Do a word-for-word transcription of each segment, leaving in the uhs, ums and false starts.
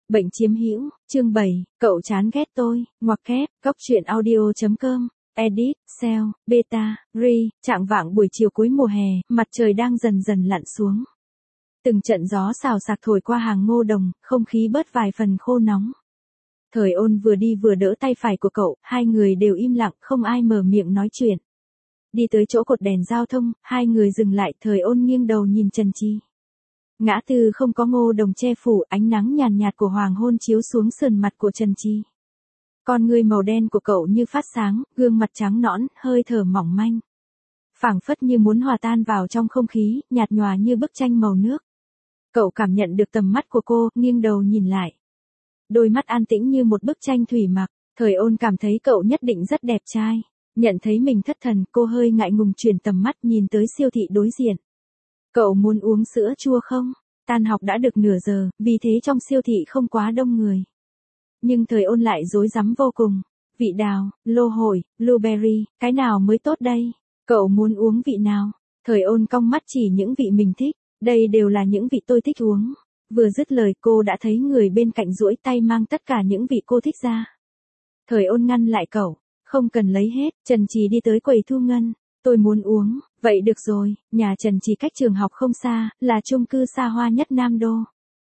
Bệnh chiếm hữu, chương bảy, cậu chán ghét tôi, ngoặc kép, góc truyện audio.com, edit, sell, beta, re, trạng vạng buổi chiều cuối mùa hè, mặt trời đang dần dần lặn xuống. Từng trận gió xào xạc thổi qua hàng ngô đồng, không khí bớt vài phần khô nóng. Thời Ôn vừa đi vừa đỡ tay phải của cậu, hai người đều im lặng, không ai mở miệng nói chuyện. Đi tới chỗ cột đèn giao thông, hai người dừng lại, Thời Ôn nghiêng đầu nhìn Trần Chi. Ngã tư không có ngô đồng che phủ, ánh nắng nhàn nhạt, nhạt của hoàng hôn chiếu xuống sườn mặt của Trần Chi. Con người màu đen của cậu như phát sáng, gương mặt trắng nõn, hơi thở mỏng manh. Phảng phất như muốn hòa tan vào trong không khí, nhạt nhòa như bức tranh màu nước. Cậu cảm nhận được tầm mắt của cô, nghiêng đầu nhìn lại. Đôi mắt an tĩnh như một bức tranh thủy mặc, Thời Ôn cảm thấy cậu nhất định rất đẹp trai. Nhận thấy mình thất thần, cô hơi ngại ngùng chuyển tầm mắt nhìn tới siêu thị đối diện. Cậu muốn uống sữa chua không? Tan học đã được nửa giờ, vì thế trong siêu thị không quá đông người. Nhưng Thời Ôn lại rối rắm vô cùng. Vị đào, lô hội, blueberry, cái nào mới tốt đây? Cậu muốn uống vị nào? Thời Ôn cong mắt chỉ những vị mình thích. Đây đều là những vị tôi thích uống. Vừa dứt lời cô đã thấy người bên cạnh duỗi tay mang tất cả những vị cô thích ra. Thời Ôn ngăn lại cậu. Không cần lấy hết, Trần Trì đi tới quầy thu ngân. Tôi muốn uống, vậy được rồi, nhà Trần Trì cách trường học không xa, là chung cư xa hoa nhất Nam Đô.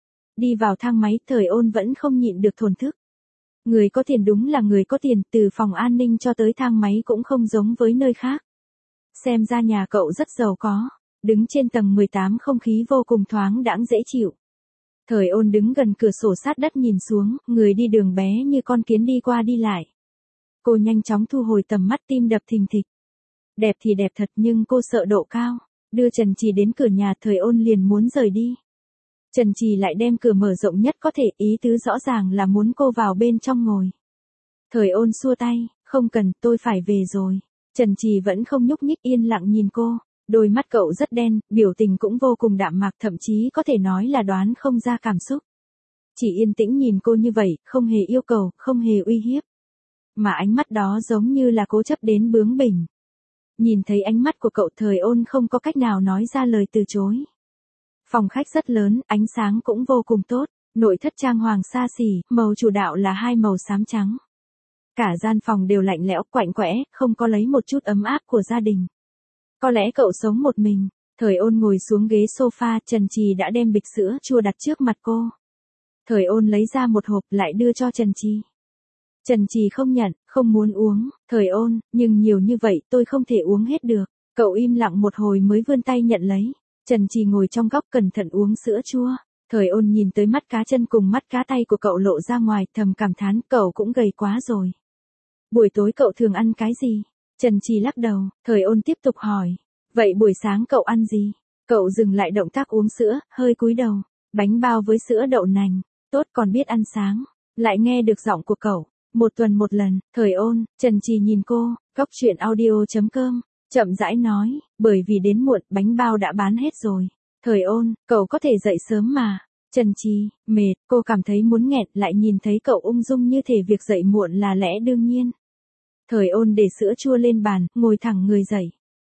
Đi vào thang máy, Thời Ôn vẫn không nhịn được thổn thức. Người có tiền đúng là người có tiền, từ phòng an ninh cho tới thang máy cũng không giống với nơi khác. Xem ra nhà cậu rất giàu có, đứng trên tầng mười tám không khí vô cùng thoáng đãng dễ chịu. Thời Ôn đứng gần cửa sổ sát đất nhìn xuống, người đi đường bé như con kiến đi qua đi lại. Cô nhanh chóng thu hồi tầm mắt, tim đập thình thịch. Đẹp thì đẹp thật nhưng cô sợ độ cao. Đưa Trần Trì đến cửa nhà, Thời Ôn liền muốn rời đi. Trần Trì lại đem cửa mở rộng nhất có thể, ý tứ rõ ràng là muốn cô vào bên trong ngồi. Thời Ôn xua tay, không cần, tôi phải về rồi. Trần Trì vẫn không nhúc nhích, yên lặng nhìn cô. Đôi mắt cậu rất đen, biểu tình cũng vô cùng đạm mạc, thậm chí có thể nói là đoán không ra cảm xúc. Chỉ yên tĩnh nhìn cô như vậy, không hề yêu cầu, không hề uy hiếp. Mà ánh mắt đó giống như là cố chấp đến bướng bỉnh. Nhìn thấy ánh mắt của cậu, Thời Ôn không có cách nào nói ra lời từ chối. Phòng khách rất lớn, ánh sáng cũng vô cùng tốt, nội thất trang hoàng xa xỉ, màu chủ đạo là hai màu xám trắng. Cả gian phòng đều lạnh lẽo, quạnh quẽ, không có lấy một chút ấm áp của gia đình. Có lẽ cậu sống một mình. Thời Ôn ngồi xuống ghế sofa, Trần Trì đã đem bịch sữa chua đặt trước mặt cô. Thời Ôn lấy ra một hộp lại đưa cho Trần Trì. Trần Trì không nhận, không muốn uống. Thời Ôn, nhưng nhiều như vậy tôi không thể uống hết được. Cậu im lặng một hồi mới vươn tay nhận lấy. Trần Trì ngồi trong góc cẩn thận uống sữa chua. Thời Ôn nhìn tới mắt cá chân cùng mắt cá tay của cậu lộ ra ngoài, thầm cảm thán, cậu cũng gầy quá rồi. Buổi tối cậu thường ăn cái gì? Trần Trì lắc đầu. Thời Ôn tiếp tục hỏi. Vậy buổi sáng cậu ăn gì? Cậu dừng lại động tác uống sữa, hơi cúi đầu. Bánh bao với sữa đậu nành. Tốt, còn biết ăn sáng. Lại nghe được giọng của cậu. Một tuần một lần. Thời Ôn, Trần Trì nhìn cô. Góc truyện audio.com, chậm rãi nói. Bởi vì đến muộn, bánh bao đã bán hết rồi. Thời Ôn, cậu có thể dậy sớm mà. Trần Trì, mệt. Cô cảm thấy muốn nghẹt, lại nhìn thấy cậu ung dung như thể việc dậy muộn là lẽ đương nhiên. Thời Ôn để sữa chua lên bàn, ngồi thẳng người dậy.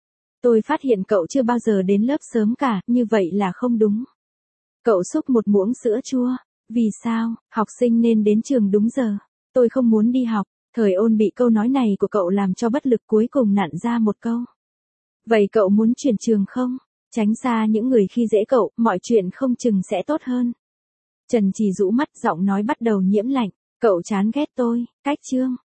Tôi phát hiện cậu chưa bao giờ đến lớp sớm cả, như vậy là không đúng. Cậu xúc một muỗng sữa chua. Vì sao, học sinh nên đến trường đúng giờ. Tôi không muốn đi học. Thời Ôn bị câu nói này của cậu làm cho bất lực, cuối cùng nặn ra một câu. Vậy cậu muốn chuyển trường không? Tránh xa những người khi dễ cậu, mọi chuyện không chừng sẽ tốt hơn. Trần Trì rũ mắt, giọng nói bắt đầu nhiễm lạnh. Cậu chán ghét tôi, cách chương.